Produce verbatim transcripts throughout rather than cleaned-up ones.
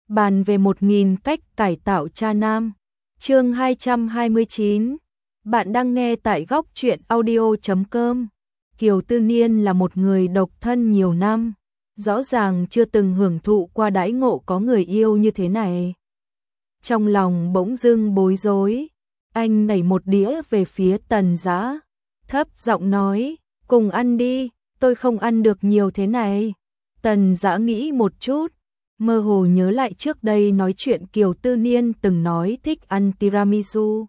bàn về một nghìn cách cải tạo cha nam. Chương hai trăm hai mươi chín. Bạn đang nghe tại góc truyện audio chấm com. Kiều Tư Niên là một người độc thân nhiều năm, rõ ràng chưa từng hưởng thụ qua đãi ngộ có người yêu như thế này. Trong lòng bỗng dưng bối rối, anh đẩy một đĩa về phía Tần Dã, thấp giọng nói, cùng ăn đi, tôi không ăn được nhiều thế này. Tần Dã nghĩ một chút, mơ hồ nhớ lại trước đây nói chuyện Kiều Tư Niên từng nói thích ăn tiramisu.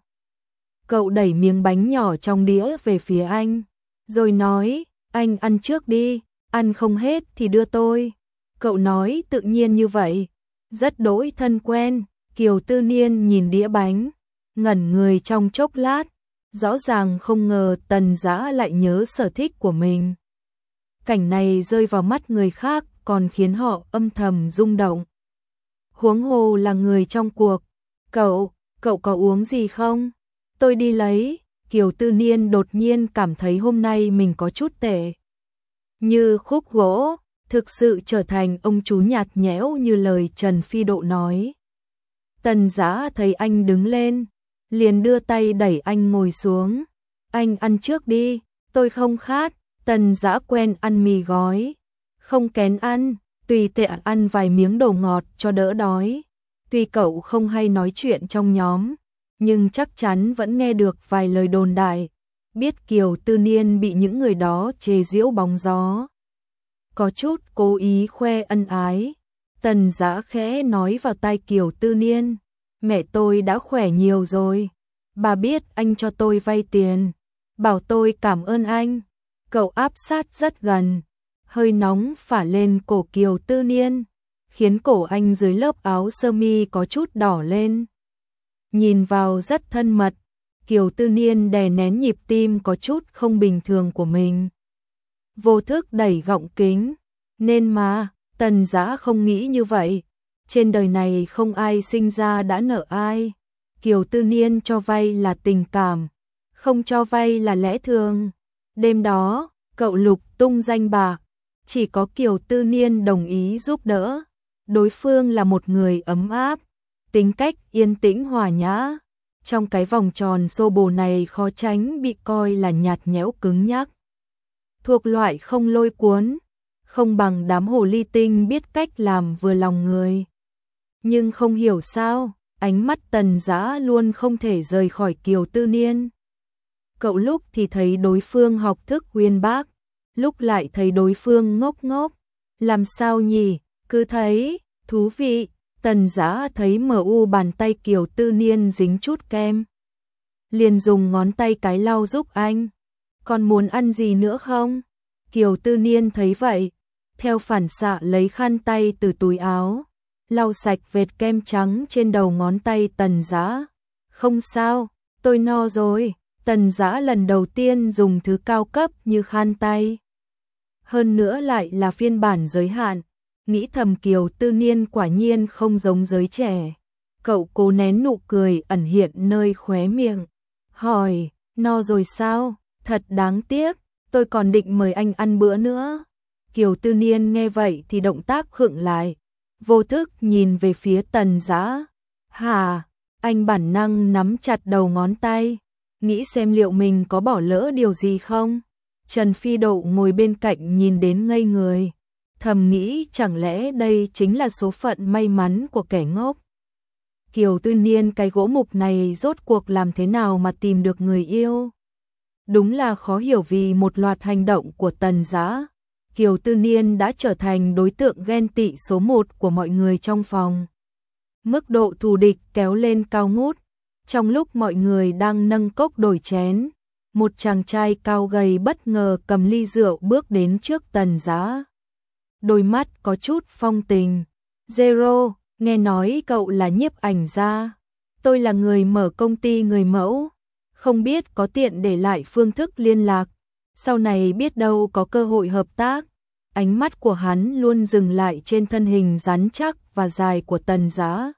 Cậu đẩy miếng bánh nhỏ trong đĩa về phía anh, rồi nói, anh ăn trước đi, ăn không hết thì đưa tôi. Cậu nói tự nhiên như vậy, rất đỗi thân quen. Kiều Tư Niên nhìn đĩa bánh, ngẩn người trong chốc lát, rõ ràng không ngờ Tần Dã lại nhớ sở thích của mình. Cảnh này rơi vào mắt người khác còn khiến họ âm thầm rung động. Huống hồ là người trong cuộc. Cậu, cậu có uống gì không? Tôi đi lấy. Kiều Tư Niên đột nhiên cảm thấy hôm nay mình có chút tệ. Như khúc gỗ, thực sự trở thành ông chú nhạt nhẽo như lời Trần Phi Độ nói. Tần Dã thấy anh đứng lên, liền đưa tay đẩy anh ngồi xuống. Anh ăn trước đi, tôi không khát. Tần Dã quen ăn mì gói, không kén ăn, tùy tiện ăn vài miếng đồ ngọt cho đỡ đói. Tuy cậu không hay nói chuyện trong nhóm, nhưng chắc chắn vẫn nghe được vài lời đồn đại, biết Kiều Tư Niên bị những người đó chê giễu bóng gió. Có chút cố ý khoe ân ái. Tần Dã khẽ nói vào tai Kiều Tư Niên, mẹ tôi đã khỏe nhiều rồi, bà biết anh cho tôi vay tiền, bảo tôi cảm ơn anh. Cậu áp sát rất gần, hơi nóng phả lên cổ Kiều Tư Niên, khiến cổ anh dưới lớp áo sơ mi có chút đỏ lên. Nhìn vào rất thân mật, Kiều Tư Niên đè nén nhịp tim có chút không bình thường của mình. Vô thức đẩy gọng kính, nên mà, Tần Dã không nghĩ như vậy. Trên đời này không ai sinh ra đã nợ ai. Kiều Tư Niên cho vay là tình cảm, không cho vay là lẽ thường. Đêm đó, cậu lục tung danh bạc, chỉ có Kiều Tư Niên đồng ý giúp đỡ. Đối phương là một người ấm áp, tính cách yên tĩnh hòa nhã. Trong cái vòng tròn xô bồ này khó tránh bị coi là nhạt nhẽo cứng nhắc. Thuộc loại không lôi cuốn, không bằng đám hồ ly tinh biết cách làm vừa lòng người. Nhưng không hiểu sao, ánh mắt Tần Dã luôn không thể rời khỏi Kiều Tư Niên. Cậu lúc thì thấy đối phương học thức uyên bác, lúc lại thấy đối phương ngốc ngốc. Làm sao nhỉ, cứ thấy, thú vị. Tần Dã thấy mờ u bàn tay Kiều Tư Niên dính chút kem, liền dùng ngón tay cái lau giúp anh. Còn muốn ăn gì nữa không? Kiều Tư Niên thấy vậy, theo phản xạ lấy khăn tay từ túi áo, lau sạch vệt kem trắng trên đầu ngón tay Tần Dã. Không sao, tôi no rồi. Tần Dã lần đầu tiên dùng thứ cao cấp như khăn tay. Hơn nữa lại là phiên bản giới hạn. Nghĩ thầm Kiều Tư Niên quả nhiên không giống giới trẻ. Cậu cố nén nụ cười ẩn hiện nơi khóe miệng. Hỏi, no rồi sao? Thật đáng tiếc, tôi còn định mời anh ăn bữa nữa. Kiều Tư Niên nghe vậy thì động tác khựng lại, vô thức nhìn về phía Tần Dã. Hà, anh bản năng nắm chặt đầu ngón tay, nghĩ xem liệu mình có bỏ lỡ điều gì không. Trần Phi Độ ngồi bên cạnh nhìn đến ngây người, thầm nghĩ chẳng lẽ đây chính là số phận may mắn của kẻ ngốc. Kiều Tư Niên cái gỗ mục này rốt cuộc làm thế nào mà tìm được người yêu? Đúng là khó hiểu, vì một loạt hành động của Tần Dã, Kiều Tư Niên đã trở thành đối tượng ghen tị số một của mọi người trong phòng. Mức độ thù địch kéo lên cao ngút. Trong lúc mọi người đang nâng cốc đổi chén, một chàng trai cao gầy bất ngờ cầm ly rượu bước đến trước Tần Dã. Đôi mắt có chút phong tình. Zero, nghe nói cậu là nhiếp ảnh gia. Tôi là người mở công ty người mẫu. Không biết có tiện để lại phương thức liên lạc. Sau này biết đâu có cơ hội hợp tác. Ánh mắt của hắn luôn dừng lại trên thân hình rắn chắc và dài của Tần Dã.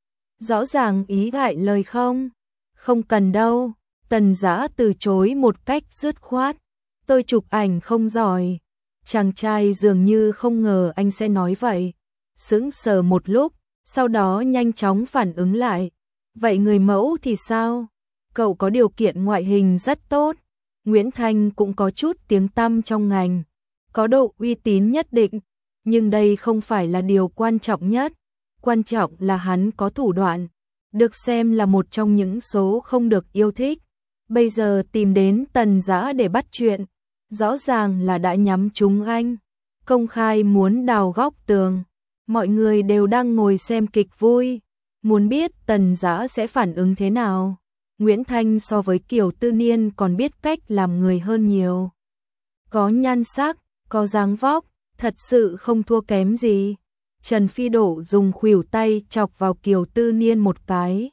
Rõ ràng ý gại lời không? Không cần đâu. Tần Dã từ chối một cách dứt khoát. Tôi chụp ảnh không giỏi. Chàng trai dường như không ngờ anh sẽ nói vậy. Sững sờ một lúc, sau đó nhanh chóng phản ứng lại. Vậy người mẫu thì sao? Cậu có điều kiện ngoại hình rất tốt. Nguyễn Thanh cũng có chút tiếng tăm trong ngành, có độ uy tín nhất định, nhưng đây không phải là điều quan trọng nhất. Quan trọng là hắn có thủ đoạn, được xem là một trong những số không được yêu thích. Bây giờ tìm đến Tần Dã để bắt chuyện, rõ ràng là đã nhắm trúng anh, công khai muốn đào góc tường. Mọi người đều đang ngồi xem kịch vui, muốn biết Tần Dã sẽ phản ứng thế nào. Nguyễn Thanh so với Kiều Tư Niên còn biết cách làm người hơn nhiều. Có nhan sắc, có dáng vóc, thật sự không thua kém gì. Trần Phi Độ dùng khuỷu tay chọc vào Kiều Tư Niên một cái.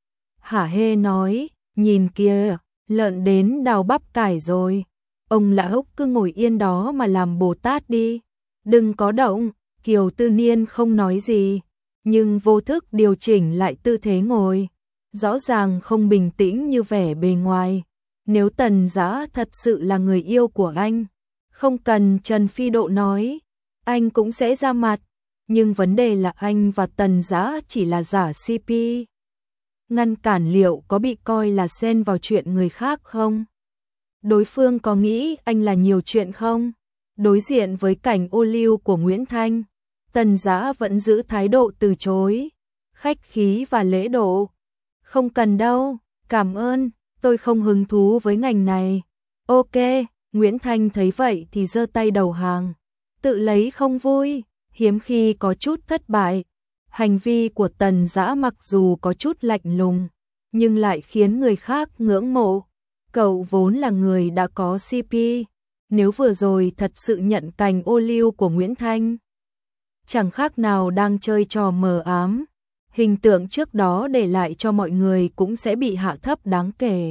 Hả hê nói, nhìn kìa, lợn đến đào bắp cải rồi. Ông lão cứ ngồi yên đó mà làm Bồ Tát đi. Đừng có động. Kiều Tư Niên không nói gì, nhưng vô thức điều chỉnh lại tư thế ngồi. Rõ ràng không bình tĩnh như vẻ bề ngoài. Nếu Tần Dã thật sự là người yêu của anh, không cần Trần Phi Độ nói, anh cũng sẽ ra mặt. Nhưng vấn đề là anh và Tần Dã chỉ là giả xê pê. Ngăn cản liệu có bị coi là xen vào chuyện người khác không? Đối phương có nghĩ anh là nhiều chuyện không? Đối diện với cảnh ô liu của Nguyễn Thanh, Tần Dã vẫn giữ thái độ từ chối, khách khí và lễ độ. Không cần đâu, cảm ơn, tôi không hứng thú với ngành này. Ok, Nguyễn Thanh thấy vậy thì giơ tay đầu hàng, tự lấy không vui, hiếm khi có chút thất bại. Hành vi của Tần Dã mặc dù có chút lạnh lùng, nhưng lại khiến người khác ngưỡng mộ. Cậu vốn là người đã có xê pê, nếu vừa rồi thật sự nhận cành ô liu của Nguyễn Thanh, chẳng khác nào đang chơi trò mờ ám. Hình tượng trước đó để lại cho mọi người cũng sẽ bị hạ thấp đáng kể.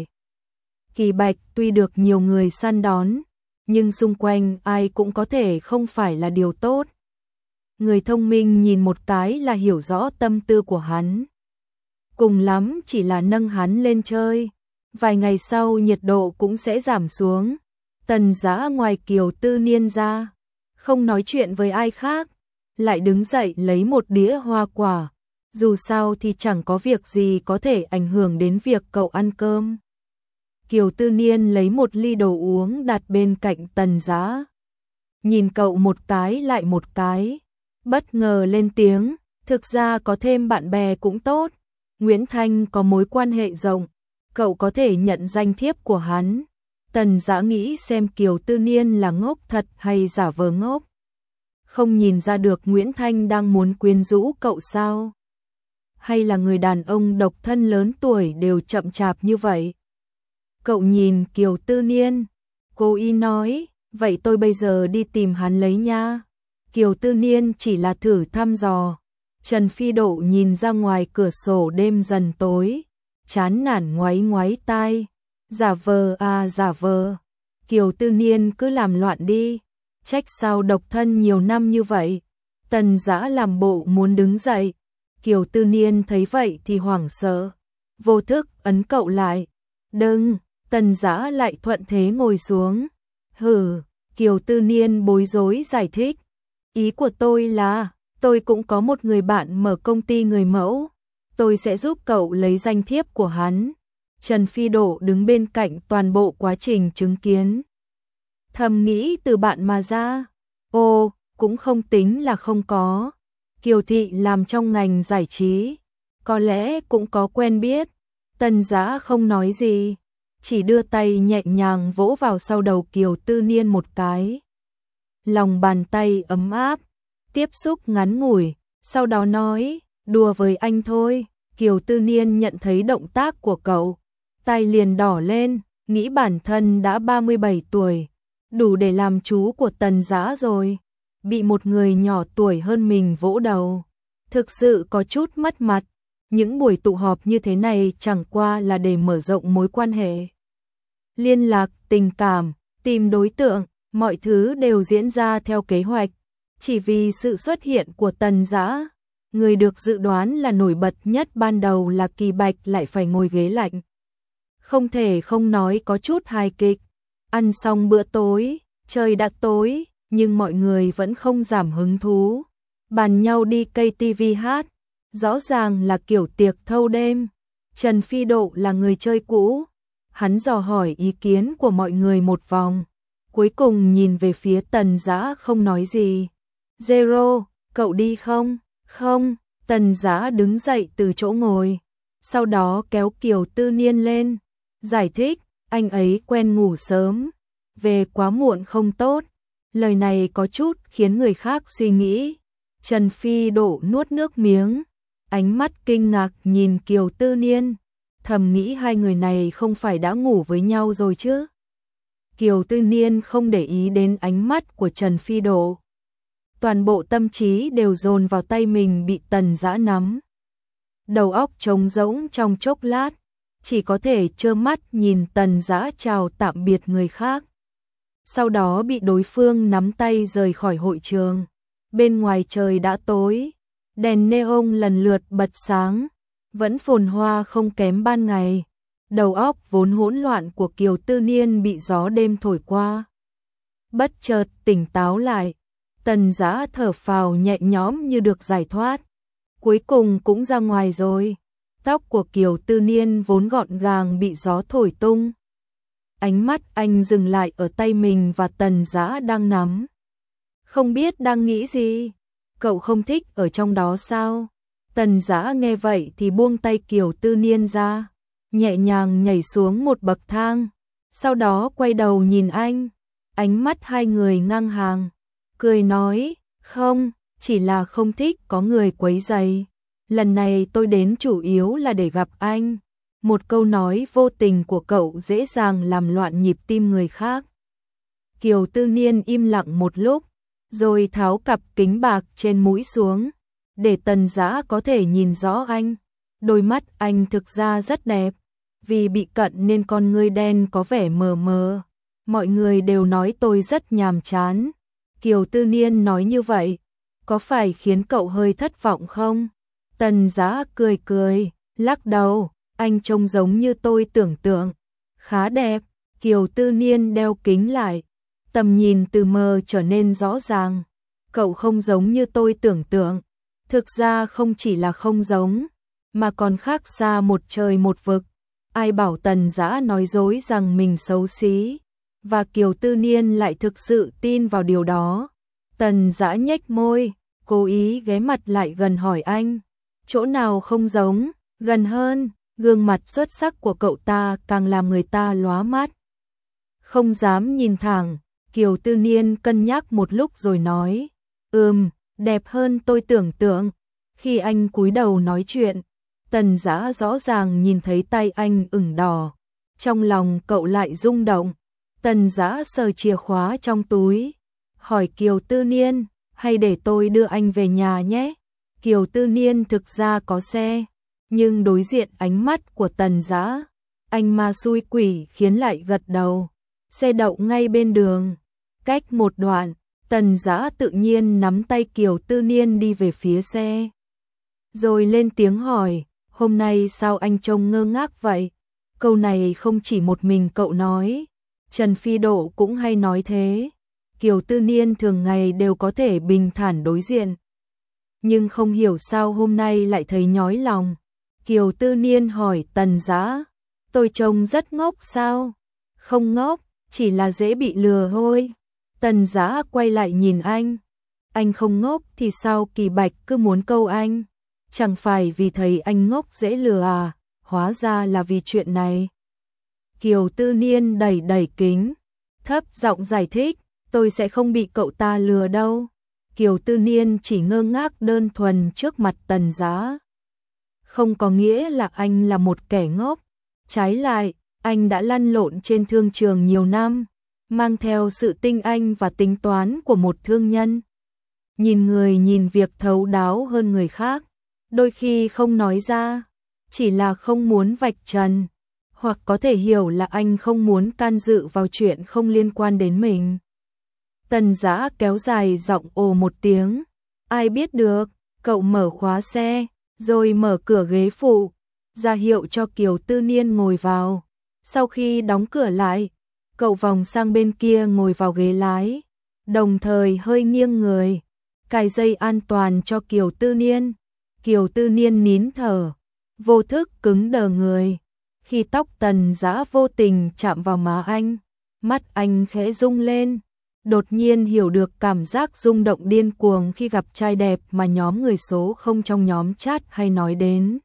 Kỳ Bạch tuy được nhiều người săn đón, nhưng xung quanh ai cũng có thể không phải là điều tốt. Người thông minh nhìn một cái là hiểu rõ tâm tư của hắn. Cùng lắm chỉ là nâng hắn lên chơi. Vài ngày sau nhiệt độ cũng sẽ giảm xuống. Tần Dã ngoài Kiều Tư Niên ra, không nói chuyện với ai khác, lại đứng dậy lấy một đĩa hoa quả. Dù sao thì chẳng có việc gì có thể ảnh hưởng đến việc cậu ăn cơm. Kiều Tư Niên lấy một ly đồ uống đặt bên cạnh Tần Dã. Nhìn cậu một cái lại một cái, bất ngờ lên tiếng, thực ra có thêm bạn bè cũng tốt. Nguyễn Thanh có mối quan hệ rộng, cậu có thể nhận danh thiếp của hắn. Tần Dã nghĩ xem Kiều Tư Niên là ngốc thật hay giả vờ ngốc. Không nhìn ra được Nguyễn Thanh đang muốn quyến rũ cậu sao? Hay là người đàn ông độc thân lớn tuổi đều chậm chạp như vậy? Cậu nhìn Kiều Tư Niên, cô y nói, vậy tôi bây giờ đi tìm hắn lấy nha. Kiều Tư Niên chỉ là thử thăm dò. Trần Phi Độ nhìn ra ngoài cửa sổ đêm dần tối, chán nản ngoáy ngoáy tai. Giả vờ à giả vờ, Kiều Tư Niên cứ làm loạn đi, trách sao độc thân nhiều năm như vậy. Tần Dã làm bộ muốn đứng dậy, Kiều Tư Niên thấy vậy thì hoảng sợ, vô thức ấn cậu lại. Đừng, Tần Dã lại thuận thế ngồi xuống. Hừ, Kiều Tư Niên bối rối giải thích, ý của tôi là, tôi cũng có một người bạn mở công ty người mẫu, tôi sẽ giúp cậu lấy danh thiếp của hắn. Trần Phi Độ đứng bên cạnh toàn bộ quá trình chứng kiến. Thầm nghĩ từ bạn mà ra, ô, cũng không tính là không có. Kiều Thị làm trong ngành giải trí, có lẽ cũng có quen biết. Tần Dã không nói gì, chỉ đưa tay nhẹ nhàng vỗ vào sau đầu Kiều Tư Niên một cái. Lòng bàn tay ấm áp, tiếp xúc ngắn ngủi, sau đó nói, đùa với anh thôi. Kiều Tư Niên nhận thấy động tác của cậu, tay liền đỏ lên, nghĩ bản thân đã ba mươi bảy tuổi, đủ để làm chú của Tần Dã rồi. Bị một người nhỏ tuổi hơn mình vỗ đầu, thực sự có chút mất mặt. Những buổi tụ họp như thế này chẳng qua là để mở rộng mối quan hệ, liên lạc, tình cảm, tìm đối tượng, mọi thứ đều diễn ra theo kế hoạch. Chỉ vì sự xuất hiện của Tần Dã, người được dự đoán là nổi bật nhất ban đầu là Kỳ Bạch lại phải ngồi ghế lạnh. Không thể không nói có chút hài kịch. Ăn xong bữa tối, trời đã tối, nhưng mọi người vẫn không giảm hứng thú, bàn nhau đi ca tê vê hát. Rõ ràng là kiểu tiệc thâu đêm. Trần Phi Độ là người chơi cũ. Hắn dò hỏi ý kiến của mọi người một vòng. Cuối cùng nhìn về phía Tần Dã không nói gì. Zero, cậu đi không? Không, Tần Dã đứng dậy từ chỗ ngồi. Sau đó kéo Kiều Tư Niên lên. Giải thích, anh ấy quen ngủ sớm. Về quá muộn không tốt. Lời này có chút khiến người khác suy nghĩ. Trần Phi Độ nuốt nước miếng. Ánh mắt kinh ngạc nhìn Kiều Tư Niên. Thầm nghĩ hai người này không phải đã ngủ với nhau rồi chứ. Kiều Tư Niên không để ý đến ánh mắt của Trần Phi Độ. Toàn bộ tâm trí đều dồn vào tay mình bị Tần Dã nắm. Đầu óc trống rỗng trong chốc lát, chỉ có thể trơ mắt nhìn Tần Dã chào tạm biệt người khác. Sau đó bị đối phương nắm tay rời khỏi hội trường. Bên ngoài trời đã tối, đèn neon lần lượt bật sáng, vẫn phồn hoa không kém ban ngày. Đầu óc vốn hỗn loạn của Kiều Tư Niên bị gió đêm thổi qua. Bất chợt tỉnh táo lại, Tần Dã thở phào nhẹ nhõm như được giải thoát. Cuối cùng cũng ra ngoài rồi. Tóc của Kiều Tư Niên vốn gọn gàng bị gió thổi tung. Ánh mắt anh dừng lại ở tay mình và Tần Dã đang nắm. Không biết đang nghĩ gì? Cậu không thích ở trong đó sao? Tần Dã nghe vậy thì buông tay Kiều Tư Niên ra, nhẹ nhàng nhảy xuống một bậc thang, sau đó quay đầu nhìn anh, ánh mắt hai người ngang hàng, cười nói, không, chỉ là không thích có người quấy rầy. Lần này tôi đến chủ yếu là để gặp anh. Một câu nói vô tình của cậu dễ dàng làm loạn nhịp tim người khác. Kiều Tư Niên im lặng một lúc, rồi tháo cặp kính bạc trên mũi xuống, để Tần Dã có thể nhìn rõ anh. Đôi mắt anh thực ra rất đẹp, vì bị cận nên con ngươi đen có vẻ mờ mờ. Mọi người đều nói tôi rất nhàm chán. Kiều Tư Niên nói như vậy, có phải khiến cậu hơi thất vọng không? Tần Dã cười cười, lắc đầu, anh trông giống như tôi tưởng tượng. Khá đẹp. Kiều Tư Niên đeo kính lại, tầm nhìn từ mờ trở nên rõ ràng. Cậu không giống như tôi tưởng tượng. Thực ra không chỉ là không giống, mà còn khác xa một trời một vực. Ai bảo Tần Dã nói dối rằng mình xấu xí, và Kiều Tư Niên lại thực sự tin vào điều đó. Tần Dã nhếch môi, cố ý ghé mặt lại gần hỏi anh, chỗ nào không giống? Gần hơn. Gương mặt xuất sắc của cậu ta càng làm người ta lóa mắt. Không dám nhìn thẳng, Kiều Tư Niên cân nhắc một lúc rồi nói, ừm, đẹp hơn tôi tưởng tượng. Khi anh cúi đầu nói chuyện, Tần Dã rõ ràng nhìn thấy tay anh ửng đỏ. Trong lòng cậu lại rung động. Tần Dã sờ chìa khóa trong túi, hỏi Kiều Tư Niên, hay để tôi đưa anh về nhà nhé? Kiều Tư Niên thực ra có xe, nhưng đối diện ánh mắt của Tần Dã, anh ma xui quỷ khiến lại gật đầu. Xe đậu ngay bên đường. Cách một đoạn, Tần Dã tự nhiên nắm tay Kiều Tư Niên đi về phía xe. Rồi lên tiếng hỏi, hôm nay sao anh trông ngơ ngác vậy? Câu này không chỉ một mình cậu nói, Trần Phi Độ cũng hay nói thế. Kiều Tư Niên thường ngày đều có thể bình thản đối diện, nhưng không hiểu sao hôm nay lại thấy nhói lòng. Kiều Tư Niên hỏi Tần Dã, tôi trông rất ngốc sao? Không ngốc, chỉ là dễ bị lừa thôi. Tần Dã quay lại nhìn anh, anh không ngốc thì sao Kỳ Bạch cứ muốn câu anh? Chẳng phải vì thấy anh ngốc dễ lừa à? Hóa ra là vì chuyện này. Kiều Tư Niên đẩy đẩy kính, thấp giọng giải thích, tôi sẽ không bị cậu ta lừa đâu. Kiều Tư Niên chỉ ngơ ngác đơn thuần trước mặt Tần Dã. Không có nghĩa là anh là một kẻ ngốc. Trái lại, anh đã lăn lộn trên thương trường nhiều năm, mang theo sự tinh anh và tính toán của một thương nhân. Nhìn người nhìn việc thấu đáo hơn người khác, đôi khi không nói ra, chỉ là không muốn vạch trần, hoặc có thể hiểu là anh không muốn can dự vào chuyện không liên quan đến mình. Tần Dã kéo dài giọng ồ một tiếng, ai biết được. Cậu mở khóa xe, rồi mở cửa ghế phụ, ra hiệu cho Kiều Tư Niên ngồi vào. Sau khi đóng cửa lại, cậu vòng sang bên kia ngồi vào ghế lái, đồng thời hơi nghiêng người, cài dây an toàn cho Kiều Tư Niên. Kiều Tư Niên nín thở, vô thức cứng đờ người. Khi tóc Tần Dã vô tình chạm vào má anh, mắt anh khẽ rung lên, đột nhiên hiểu được cảm giác rung động điên cuồng khi gặp trai đẹp mà nhóm người số không trong nhóm chat hay nói đến.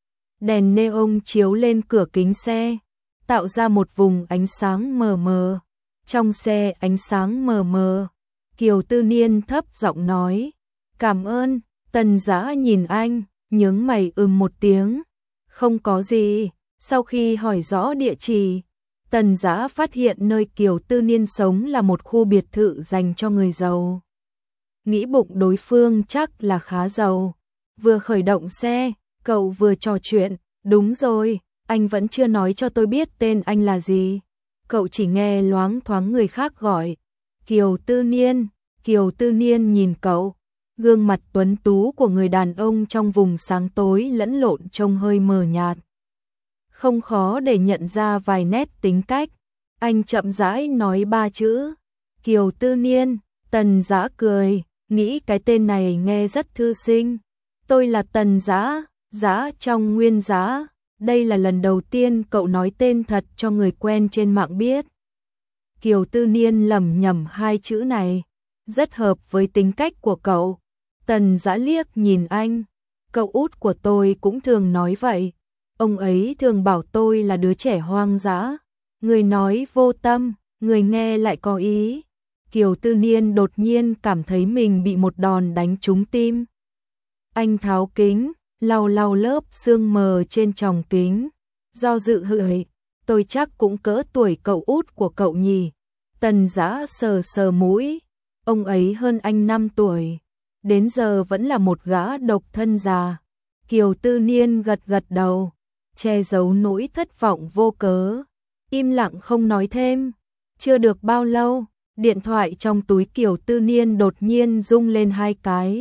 Đèn neon chiếu lên cửa kính xe, tạo ra một vùng ánh sáng mờ mờ. Trong xe ánh sáng mờ mờ, Kiều Tư Niên thấp giọng nói, cảm ơn. Tần Dã nhìn anh, nhướng mày ừm một tiếng, không có gì. Sau khi hỏi rõ địa chỉ, Tần Dã phát hiện nơi Kiều Tư Niên sống là một khu biệt thự dành cho người giàu. Nghĩ bụng đối phương chắc là khá giàu. Vừa khởi động xe, cậu vừa trò chuyện, đúng rồi, anh vẫn chưa nói cho tôi biết tên anh là gì. Cậu chỉ nghe loáng thoáng người khác gọi, Kiều Tư Niên. Kiều Tư Niên nhìn cậu, gương mặt tuấn tú của người đàn ông trong vùng sáng tối lẫn lộn trông hơi mờ nhạt. Không khó để nhận ra vài nét tính cách. Anh chậm rãi nói ba chữ, Kiều Tư Niên. Tần Dã cười, nghĩ cái tên này nghe rất thư sinh. Tôi là Tần Dã, Dã trong nguyên Dã. Đây là lần đầu tiên cậu nói tên thật cho người quen trên mạng biết. Kiều Tư Niên lẩm nhẩm hai chữ này, rất hợp với tính cách của cậu. Tần Dã liếc nhìn anh, cậu út của tôi cũng thường nói vậy. Ông ấy thường bảo tôi là đứa trẻ hoang dã, người nói vô tâm, người nghe lại có ý. Kiều Tư Niên đột nhiên cảm thấy mình bị một đòn đánh trúng tim. Anh tháo kính, lau lau lớp sương mờ trên tròng kính, do dự hửi, tôi chắc cũng cỡ tuổi cậu út của cậu nhỉ. Tần Dã sờ sờ mũi, ông ấy hơn anh năm tuổi, đến giờ vẫn là một gã độc thân già. Kiều Tư Niên gật gật đầu, che giấu nỗi thất vọng vô cớ, im lặng không nói thêm. Chưa được bao lâu, điện thoại trong túi Kiều Tư Niên đột nhiên rung lên hai cái.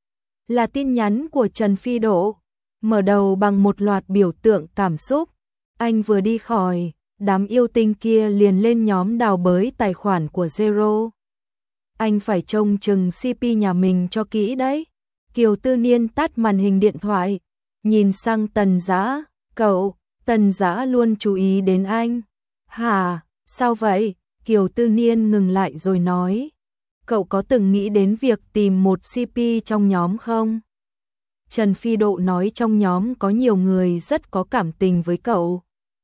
Là tin nhắn của Trần Phi Độ, mở đầu bằng một loạt biểu tượng cảm xúc. Anh vừa đi khỏi, đám yêu tinh kia liền lên nhóm đào bới tài khoản của Zero. Anh phải trông chừng xê pê nhà mình cho kỹ đấy. Kiều Tư Niên tắt màn hình điện thoại, nhìn sang Tần Dã, cậu. Tần Dã luôn chú ý đến anh. Hả, sao vậy? Kiều Tư Niên ngừng lại rồi nói, cậu có từng nghĩ đến việc tìm một xê pê trong nhóm không? Trần Phi Độ nói trong nhóm có nhiều người rất có cảm tình với cậu.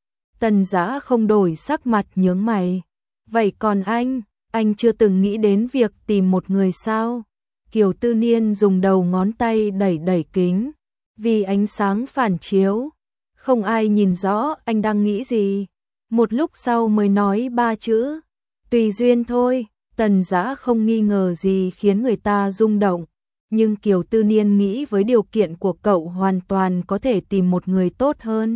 Tần Dã không đổi sắc mặt, nhướng mày. Vậy còn anh, anh chưa từng nghĩ đến việc tìm một người sao? Kiều Tư Niên dùng đầu ngón tay đẩy đẩy kính, vì ánh sáng phản chiếu, không ai nhìn rõ anh đang nghĩ gì. Một lúc sau mới nói ba chữ, tùy duyên thôi. Tần Dã không nghi ngờ gì khiến người ta rung động, nhưng Kiều Tư Niên nghĩ với điều kiện của cậu hoàn toàn có thể tìm một người tốt hơn.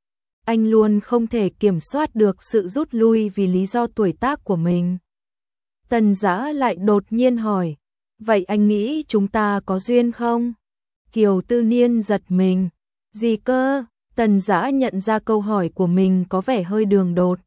Anh luôn không thể kiểm soát được sự rút lui vì lý do tuổi tác của mình. Tần Dã lại đột nhiên hỏi, vậy anh nghĩ chúng ta có duyên không? Kiều Tư Niên giật mình, gì cơ? Tần Dã nhận ra câu hỏi của mình có vẻ hơi đường đột,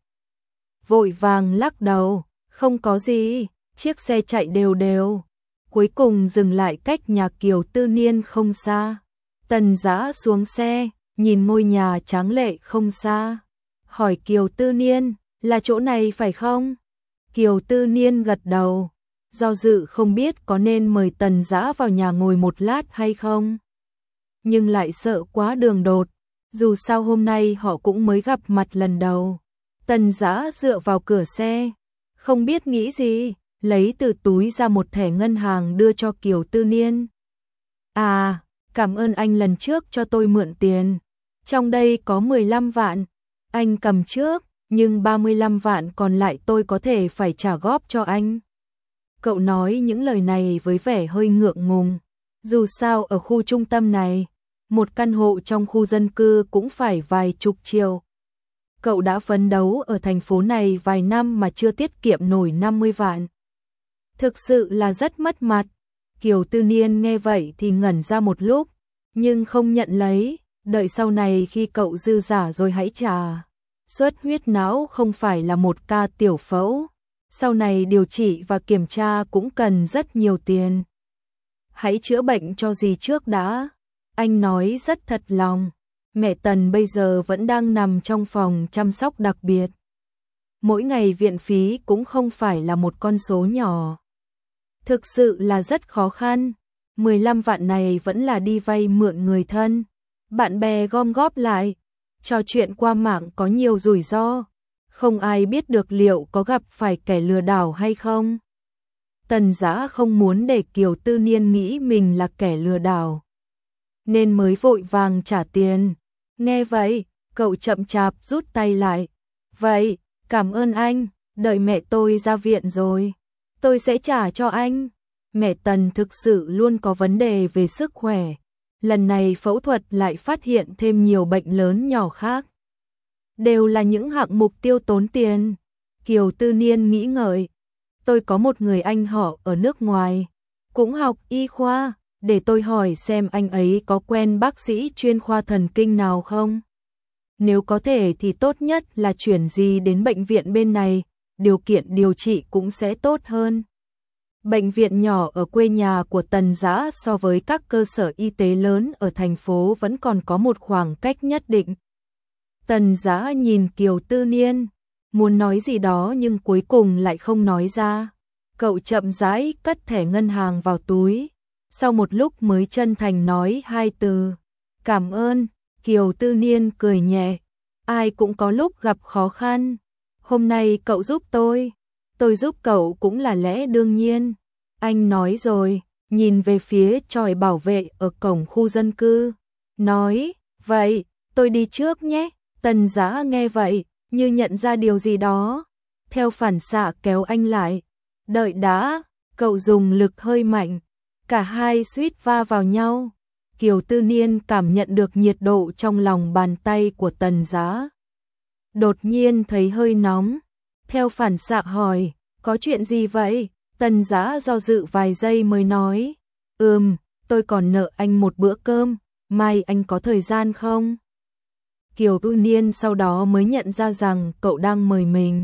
vội vàng lắc đầu, không có gì. Chiếc xe chạy đều đều, cuối cùng dừng lại cách nhà Kiều Tư Niên không xa. Tần Dã xuống xe, nhìn ngôi nhà tráng lệ không xa, hỏi Kiều Tư Niên, là chỗ này phải không? Kiều Tư Niên gật đầu, do dự không biết có nên mời Tần Dã vào nhà ngồi một lát hay không, nhưng lại sợ quá đường đột, dù sao hôm nay họ cũng mới gặp mặt lần đầu. Tần Dã dựa vào cửa xe, không biết nghĩ gì, lấy từ túi ra một thẻ ngân hàng đưa cho Kiều Tư Niên. À, cảm ơn anh lần trước cho tôi mượn tiền, trong đây có mười lăm vạn, anh cầm trước, nhưng ba mươi lăm vạn còn lại tôi có thể phải trả góp cho anh. Cậu nói những lời này với vẻ hơi ngượng ngùng, dù sao ở khu trung tâm này, một căn hộ trong khu dân cư cũng phải vài chục triệu. Cậu đã phấn đấu ở thành phố này vài năm mà chưa tiết kiệm nổi năm mươi vạn. Thực sự là rất mất mặt. Kiều Tư Niên nghe vậy thì ngẩn ra một lúc, nhưng không nhận lấy, đợi sau này khi cậu dư giả rồi hãy trả. Xuất huyết não không phải là một ca tiểu phẫu, sau này điều trị và kiểm tra cũng cần rất nhiều tiền. Hãy chữa bệnh cho dì trước đã. Anh nói rất thật lòng. Mẹ Tần bây giờ vẫn đang nằm trong phòng chăm sóc đặc biệt. Mỗi ngày viện phí cũng không phải là một con số nhỏ. Thực sự là rất khó khăn. mười lăm vạn này vẫn là đi vay mượn người thân, bạn bè gom góp lại. Trò chuyện qua mạng có nhiều rủi ro. Không ai biết được liệu có gặp phải kẻ lừa đảo hay không. Tần Dã không muốn để Kiều Tư Niên nghĩ mình là kẻ lừa đảo, nên mới vội vàng trả tiền. Nghe vậy, cậu chậm chạp rút tay lại. Vậy, cảm ơn anh, đợi mẹ tôi ra viện rồi, tôi sẽ trả cho anh. Mẹ Tần thực sự luôn có vấn đề về sức khỏe. Lần này phẫu thuật lại phát hiện thêm nhiều bệnh lớn nhỏ khác. Đều là những hạng mục tiêu tốn tiền. Kiều Tư Niên nghĩ ngợi. Tôi có một người anh họ ở nước ngoài, cũng học y khoa, để tôi hỏi xem anh ấy có quen bác sĩ chuyên khoa thần kinh nào không. Nếu có thể thì tốt nhất là chuyển gì đến bệnh viện bên này, điều kiện điều trị cũng sẽ tốt hơn. Bệnh viện nhỏ ở quê nhà của Tần Dã so với các cơ sở y tế lớn ở thành phố vẫn còn có một khoảng cách nhất định. Tần Dã nhìn Kiều Tư Niên, muốn nói gì đó nhưng cuối cùng lại không nói ra. Cậu chậm rãi cất thẻ ngân hàng vào túi, sau một lúc mới chân thành nói hai từ. Cảm ơn. Kiều Tư Niên cười nhẹ. Ai cũng có lúc gặp khó khăn. Hôm nay cậu giúp tôi, tôi giúp cậu cũng là lẽ đương nhiên. Anh nói rồi, nhìn về phía chòi bảo vệ ở cổng khu dân cư. Nói, vậy, tôi đi trước nhé. Tần Dã nghe vậy, như nhận ra điều gì đó. Theo phản xạ kéo anh lại. Đợi đã, cậu dùng lực hơi mạnh. Cả hai suýt va vào nhau. Kiều Tư Niên cảm nhận được nhiệt độ trong lòng bàn tay của Tần Dã. Đột nhiên thấy hơi nóng. Theo phản xạ hỏi, có chuyện gì vậy? Tần Dã do dự vài giây mới nói. Ừm, tôi còn nợ anh một bữa cơm, mai anh có thời gian không? Kiều Tư Niên sau đó mới nhận ra rằng cậu đang mời mình.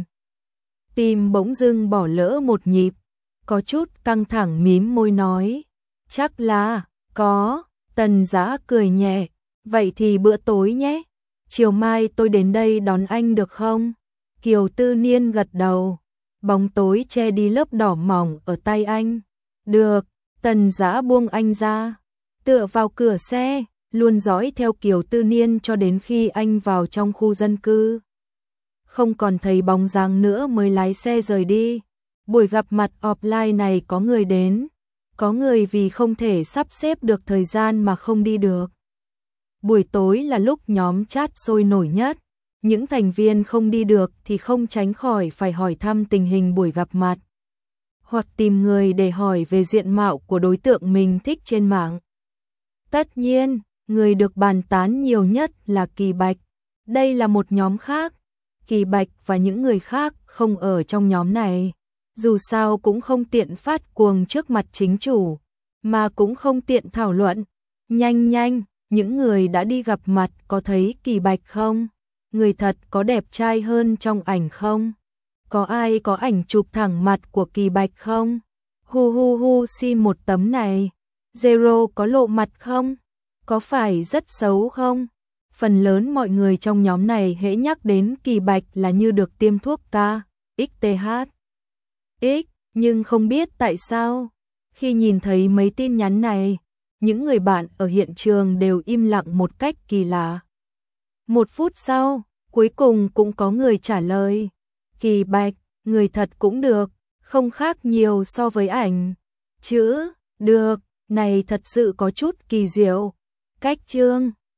Tim bỗng dưng bỏ lỡ một nhịp, có chút căng thẳng mím môi nói. Chắc là, có. Tần Dã cười nhẹ. Vậy thì bữa tối nhé. Chiều mai tôi đến đây đón anh được không? Kiều Tư Niên gật đầu. Bóng tối che đi lớp đỏ mỏng ở tay anh. Được. Tần Dã buông anh ra, tựa vào cửa xe, luôn dõi theo Kiều Tư Niên cho đến khi anh vào trong khu dân cư. Không còn thấy bóng dáng nữa mới lái xe rời đi. Buổi gặp mặt offline này có người đến, có người vì không thể sắp xếp được thời gian mà không đi được. Buổi tối là lúc nhóm chat sôi nổi nhất, những thành viên không đi được thì không tránh khỏi phải hỏi thăm tình hình buổi gặp mặt, hoặc tìm người để hỏi về diện mạo của đối tượng mình thích trên mạng. Tất nhiên, người được bàn tán nhiều nhất là Kỳ Bạch. Đây là một nhóm khác. Kỳ Bạch và những người khác không ở trong nhóm này. Dù sao cũng không tiện phát cuồng trước mặt chính chủ, mà cũng không tiện thảo luận. Nhanh nhanh, những người đã đi gặp mặt có thấy Kỳ Bạch không? Người thật có đẹp trai hơn trong ảnh không? Có ai có ảnh chụp thẳng mặt của Kỳ Bạch không? Hu hu hu xin một tấm này. Zero có lộ mặt không? Có phải rất xấu không? Phần lớn mọi người trong nhóm này hễ nhắc đến Kỳ Bạch là như được tiêm thuốc K, X T H. X, nhưng không biết tại sao, khi nhìn thấy mấy tin nhắn này, những người bạn ở hiện trường đều im lặng một cách kỳ lạ. Một phút sau, cuối cùng cũng có người trả lời. Kỳ Bạch, người thật cũng được, không khác nhiều so với ảnh. Chữ, được, này thật sự có chút kỳ diệu. Cách chương